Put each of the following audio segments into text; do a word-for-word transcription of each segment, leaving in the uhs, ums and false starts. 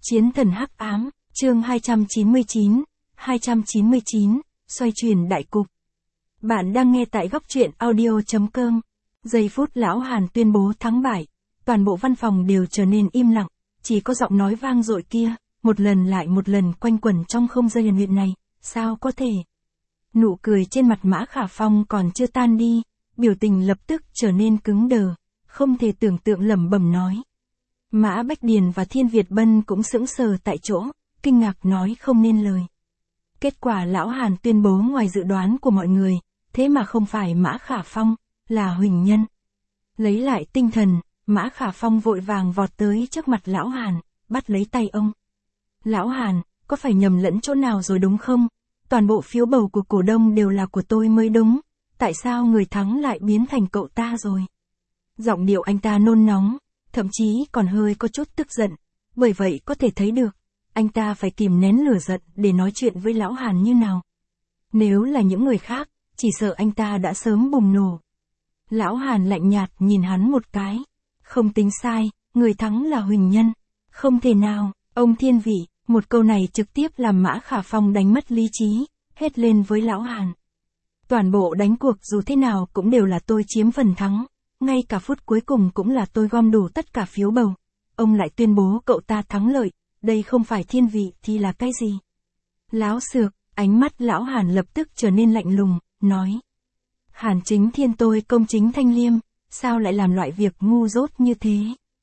Chiến thần hắc ám, chương hai trăm chín mươi chín, hai trăm chín mươi chín, xoay chuyển đại cục. Bạn đang nghe tại góc truyện audio.com. Giây phút lão Hàn tuyên bố thắng bại, toàn bộ văn phòng đều trở nên im lặng, chỉ có giọng nói vang dội kia, một lần lại một lần quanh quẩn trong không gian huyền nguyện này, sao có thể. Nụ cười trên mặt Mã Khả Phong còn chưa tan đi, biểu tình lập tức trở nên cứng đờ, không thể tưởng tượng lẩm bẩm nói. Mã Bách Điền và Thiên Việt Bân cũng sững sờ tại chỗ, kinh ngạc nói không nên lời. Kết quả lão Hàn tuyên bố ngoài dự đoán của mọi người, thế mà không phải Mã Khả Phong, là Huỳnh Nhân. Lấy lại tinh thần, Mã Khả Phong vội vàng vọt tới trước mặt lão Hàn, bắt lấy tay ông. Lão Hàn, có phải nhầm lẫn chỗ nào rồi đúng không? Toàn bộ phiếu bầu của cổ đông đều là của tôi mới đúng, tại sao người thắng lại biến thành cậu ta rồi? Giọng điệu anh ta nôn nóng, thậm chí còn hơi có chút tức giận, bởi vậy có thể thấy được, anh ta phải kìm nén lửa giận để nói chuyện với lão Hàn như nào. Nếu là những người khác, chỉ sợ anh ta đã sớm bùng nổ. Lão Hàn lạnh nhạt nhìn hắn một cái, không tính sai, người thắng là Huỳnh Nhân. Không thể nào, ông thiên vị, một câu này trực tiếp làm Mã Khả Phong đánh mất lý trí, hét lên với lão Hàn. Toàn bộ đánh cuộc dù thế nào cũng đều là tôi chiếm phần thắng. Ngay cả phút cuối cùng cũng là tôi gom đủ tất cả phiếu bầu. Ông lại tuyên bố cậu ta thắng lợi, đây không phải thiên vị thì là cái gì? Láo xược, ánh mắt lão Hàn lập tức trở nên lạnh lùng, nói. Hàn Chính Thiên tôi công chính thanh liêm, sao lại làm loại việc ngu dốt như thế?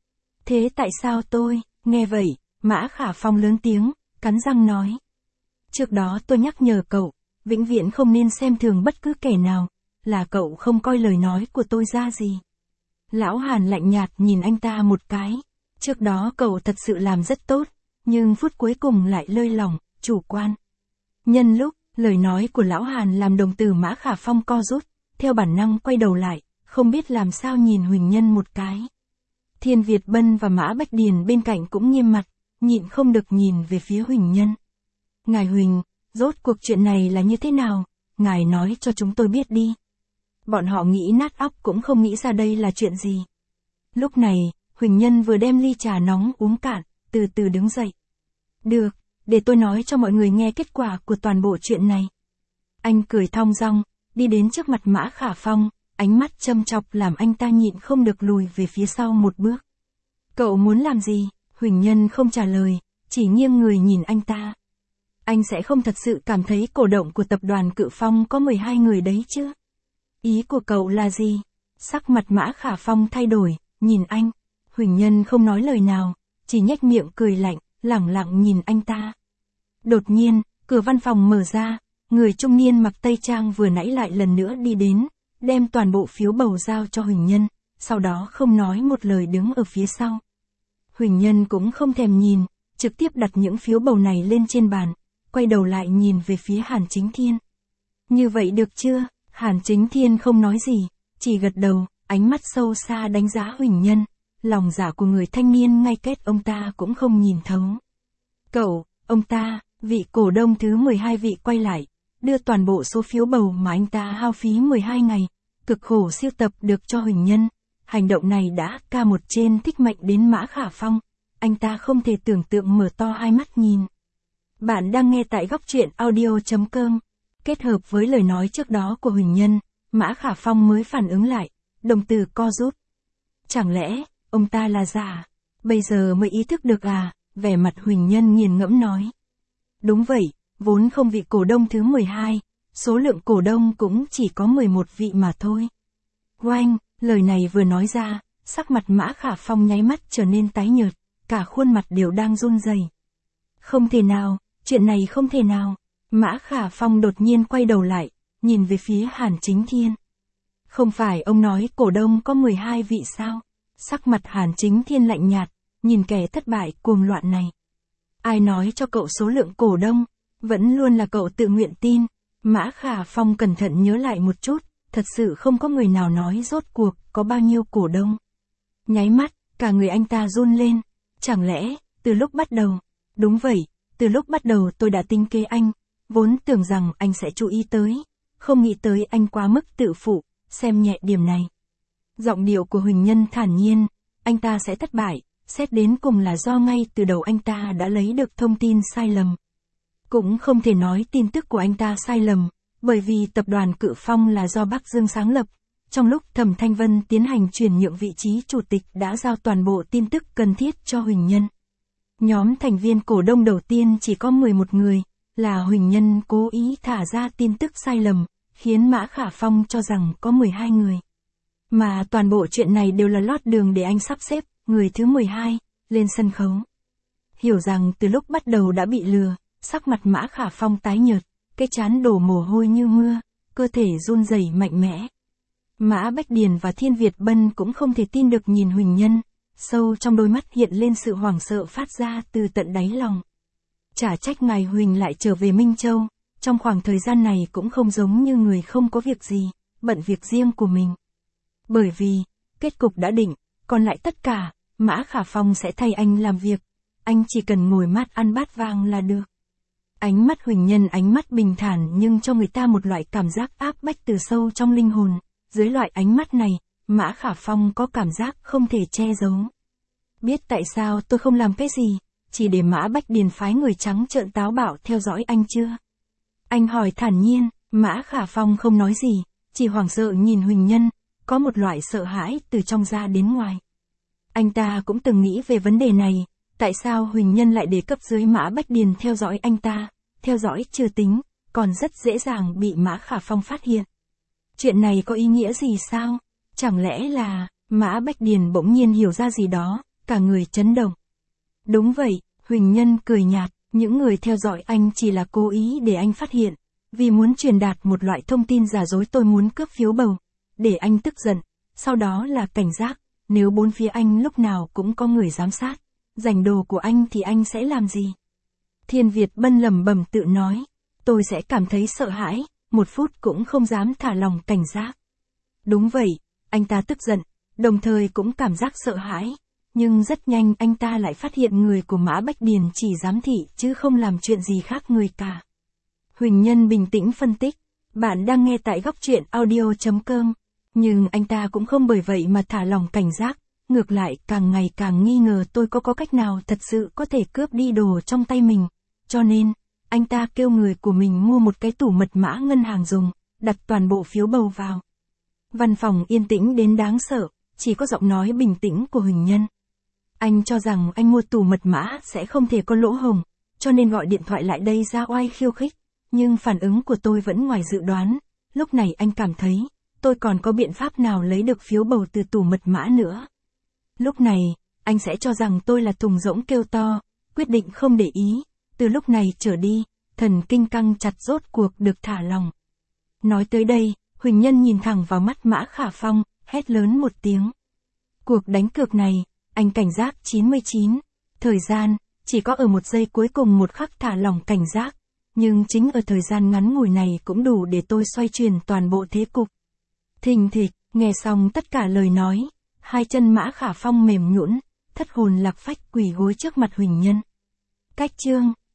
Thế tại sao tôi, nghe vậy, Mã Khả Phong lớn tiếng, cắn răng nói. Trước đó tôi nhắc nhở cậu, vĩnh viễn không nên xem thường bất cứ kẻ nào, là cậu không coi lời nói của tôi ra gì. Lão Hàn lạnh nhạt nhìn anh ta một cái, trước đó cậu thật sự làm rất tốt, nhưng phút cuối cùng lại lơi lỏng, chủ quan. Nhân lúc, lời nói của lão Hàn làm đồng tử Mã Khả Phong co rút, theo bản năng quay đầu lại, không biết làm sao nhìn Huỳnh Nhân một cái. Thiên Việt Bân và Mã Bách Điền bên cạnh cũng nghiêm mặt, nhịn không được nhìn về phía Huỳnh Nhân. Ngài Huỳnh, rốt cuộc chuyện này là như thế nào, ngài nói cho chúng tôi biết đi. Bọn họ nghĩ nát óc cũng không nghĩ ra đây là chuyện gì. Lúc này, Huỳnh Nhân vừa đem ly trà nóng uống cạn, từ từ đứng dậy. Được, để tôi nói cho mọi người nghe kết quả của toàn bộ chuyện này. Anh cười thong dong, đi đến trước mặt Mã Khả Phong, ánh mắt châm chọc làm anh ta nhịn không được lùi về phía sau một bước. Cậu muốn làm gì? Huỳnh Nhân không trả lời, chỉ nghiêng người nhìn anh ta. Anh sẽ không thật sự cảm thấy cổ động của tập đoàn Cự Phong có mười hai người đấy chứ? Ý của cậu là gì? Sắc mặt Mã Khả Phong thay đổi, nhìn anh. Huỳnh Nhân không nói lời nào, chỉ nhếch miệng cười lạnh, lẳng lặng nhìn anh ta. Đột nhiên, cửa văn phòng mở ra, người trung niên mặc tây trang vừa nãy lại lần nữa đi đến, đem toàn bộ phiếu bầu giao cho Huỳnh Nhân, sau đó không nói một lời đứng ở phía sau. Huỳnh Nhân cũng không thèm nhìn, trực tiếp đặt những phiếu bầu này lên trên bàn, quay đầu lại nhìn về phía Hàn Chính Thiên. Như vậy được chưa? Hàn Chính Thiên không nói gì, chỉ gật đầu, ánh mắt sâu xa đánh giá Huỳnh Nhân, lòng dạ của người thanh niên ngay kết ông ta cũng không nhìn thấu. Cậu, ông ta, vị cổ đông thứ mười hai vị quay lại, đưa toàn bộ số phiếu bầu mà anh ta hao phí mười hai ngày, cực khổ siêu tập được cho Huỳnh Nhân. Hành động này đã ca một trên thích mệnh đến Mã Khả Phong, anh ta không thể tưởng tượng mở to hai mắt nhìn. Bạn đang nghe tại góc truyện audio.com. Kết hợp với lời nói trước đó của Huỳnh Nhân, Mã Khả Phong mới phản ứng lại, đồng tử co rút. Chẳng lẽ, ông ta là giả? Bây giờ mới ý thức được à? Vẻ mặt Huỳnh Nhân nghiền ngẫm nói. Đúng vậy, vốn không vị cổ đông thứ mười hai, số lượng cổ đông cũng chỉ có mười một vị mà thôi. Oanh, lời này vừa nói ra, sắc mặt Mã Khả Phong nháy mắt trở nên tái nhợt, cả khuôn mặt đều đang run rẩy. Không thể nào, chuyện này không thể nào. Mã Khả Phong đột nhiên quay đầu lại, nhìn về phía Hàn Chính Thiên. Không phải ông nói cổ đông có mười hai vị sao? Sắc mặt Hàn Chính Thiên lạnh nhạt, nhìn kẻ thất bại cuồng loạn này. Ai nói cho cậu số lượng cổ đông? Vẫn luôn là cậu tự nguyện tin. Mã Khả Phong cẩn thận nhớ lại một chút, thật sự không có người nào nói rốt cuộc có bao nhiêu cổ đông. Nháy mắt, cả người anh ta run lên. Chẳng lẽ, từ lúc bắt đầu? Đúng vậy, từ lúc bắt đầu tôi đã tính kế anh. Vốn tưởng rằng anh sẽ chú ý tới, không nghĩ tới anh quá mức tự phụ, xem nhẹ điểm này. Giọng điệu của Huỳnh Nhân thản nhiên, anh ta sẽ thất bại, xét đến cùng là do ngay từ đầu anh ta đã lấy được thông tin sai lầm. Cũng không thể nói tin tức của anh ta sai lầm, bởi vì tập đoàn Cự Phong là do Bắc Dương sáng lập. Trong lúc Thẩm Thanh Vân tiến hành chuyển nhượng vị trí chủ tịch đã giao toàn bộ tin tức cần thiết cho Huỳnh Nhân. Nhóm thành viên cổ đông đầu tiên chỉ có mười một người, là Huỳnh Nhân cố ý thả ra tin tức sai lầm, khiến Mã Khả Phong cho rằng có mười hai người. Mà toàn bộ chuyện này đều là lót đường để anh sắp xếp người thứ mười hai lên sân khấu. Hiểu rằng từ lúc bắt đầu đã bị lừa, sắc mặt Mã Khả Phong tái nhợt, cái trán đổ mồ hôi như mưa, cơ thể run rẩy mạnh mẽ. Mã Bách Điền và Thiên Việt Bân cũng không thể tin được nhìn Huỳnh Nhân, sâu trong đôi mắt hiện lên sự hoảng sợ phát ra từ tận đáy lòng. Chả trách ngài Huỳnh lại trở về Minh Châu, trong khoảng thời gian này cũng không giống như người không có việc gì, bận việc riêng của mình. Bởi vì, kết cục đã định, còn lại tất cả, Mã Khả Phong sẽ thay anh làm việc, anh chỉ cần ngồi mát ăn bát vàng là được. Ánh mắt Huỳnh Nhân ánh mắt bình thản nhưng cho người ta một loại cảm giác áp bách từ sâu trong linh hồn, dưới loại ánh mắt này, Mã Khả Phong có cảm giác không thể che giấu. Biết tại sao tôi không làm cái gì, chỉ để Mã Bách Điền phái người trắng trợn táo bạo theo dõi anh chưa? Anh hỏi thản nhiên, Mã Khả Phong không nói gì, chỉ hoảng sợ nhìn Huỳnh Nhân, có một loại sợ hãi từ trong ra đến ngoài. Anh ta cũng từng nghĩ về vấn đề này, tại sao Huỳnh Nhân lại để cấp dưới Mã Bách Điền theo dõi anh ta, theo dõi chưa tính, còn rất dễ dàng bị Mã Khả Phong phát hiện. Chuyện này có ý nghĩa gì sao? Chẳng lẽ là, Mã Bách Điền bỗng nhiên hiểu ra gì đó, cả người chấn động. Đúng vậy, Huỳnh Nhân cười nhạt, những người theo dõi anh chỉ là cố ý để anh phát hiện, vì muốn truyền đạt một loại thông tin giả dối tôi muốn cướp phiếu bầu, để anh tức giận, sau đó là cảnh giác, nếu bốn phía anh lúc nào cũng có người giám sát, giành đồ của anh thì anh sẽ làm gì? Thiên Việt Bân lẩm bẩm tự nói, tôi sẽ cảm thấy sợ hãi, một phút cũng không dám thả lòng cảnh giác. Đúng vậy, anh ta tức giận, đồng thời cũng cảm giác sợ hãi, nhưng rất nhanh anh ta lại phát hiện người của Mã Bách Điền chỉ giám thị chứ không làm chuyện gì khác người cả. Huỳnh Nhân bình tĩnh phân tích, bạn đang nghe tại góc truyện audio chấm com, nhưng anh ta cũng không bởi vậy mà thả lòng cảnh giác, ngược lại càng ngày càng nghi ngờ tôi có có cách nào thật sự có thể cướp đi đồ trong tay mình, cho nên, anh ta kêu người của mình mua một cái tủ mật mã ngân hàng dùng, đặt toàn bộ phiếu bầu vào. Văn phòng yên tĩnh đến đáng sợ, chỉ có giọng nói bình tĩnh của Huỳnh Nhân. Anh cho rằng anh mua tủ mật mã sẽ không thể có lỗ hổng, cho nên gọi điện thoại lại đây ra oai khiêu khích, nhưng phản ứng của tôi vẫn ngoài dự đoán, lúc này anh cảm thấy, tôi còn có biện pháp nào lấy được phiếu bầu từ tủ mật mã nữa. Lúc này, anh sẽ cho rằng tôi là thùng rỗng kêu to, quyết định không để ý, từ lúc này trở đi, thần kinh căng chặt rốt cuộc được thả lòng. Nói tới đây, Huỳnh Nhân nhìn thẳng vào mắt Mã Khả Phong, hét lớn một tiếng. Cuộc đánh cược này, anh cảnh giác chín mươi chín, thời gian, chỉ có ở một giây cuối cùng một khắc thả lòng cảnh giác, nhưng chính ở thời gian ngắn ngủi này cũng đủ để tôi xoay chuyển toàn bộ thế cục. Thình thịch, nghe xong tất cả lời nói, hai chân Mã Khả Phong mềm nhũn, thất hồn lạc phách quỳ gối trước mặt Huỳnh Nhân. Cách chương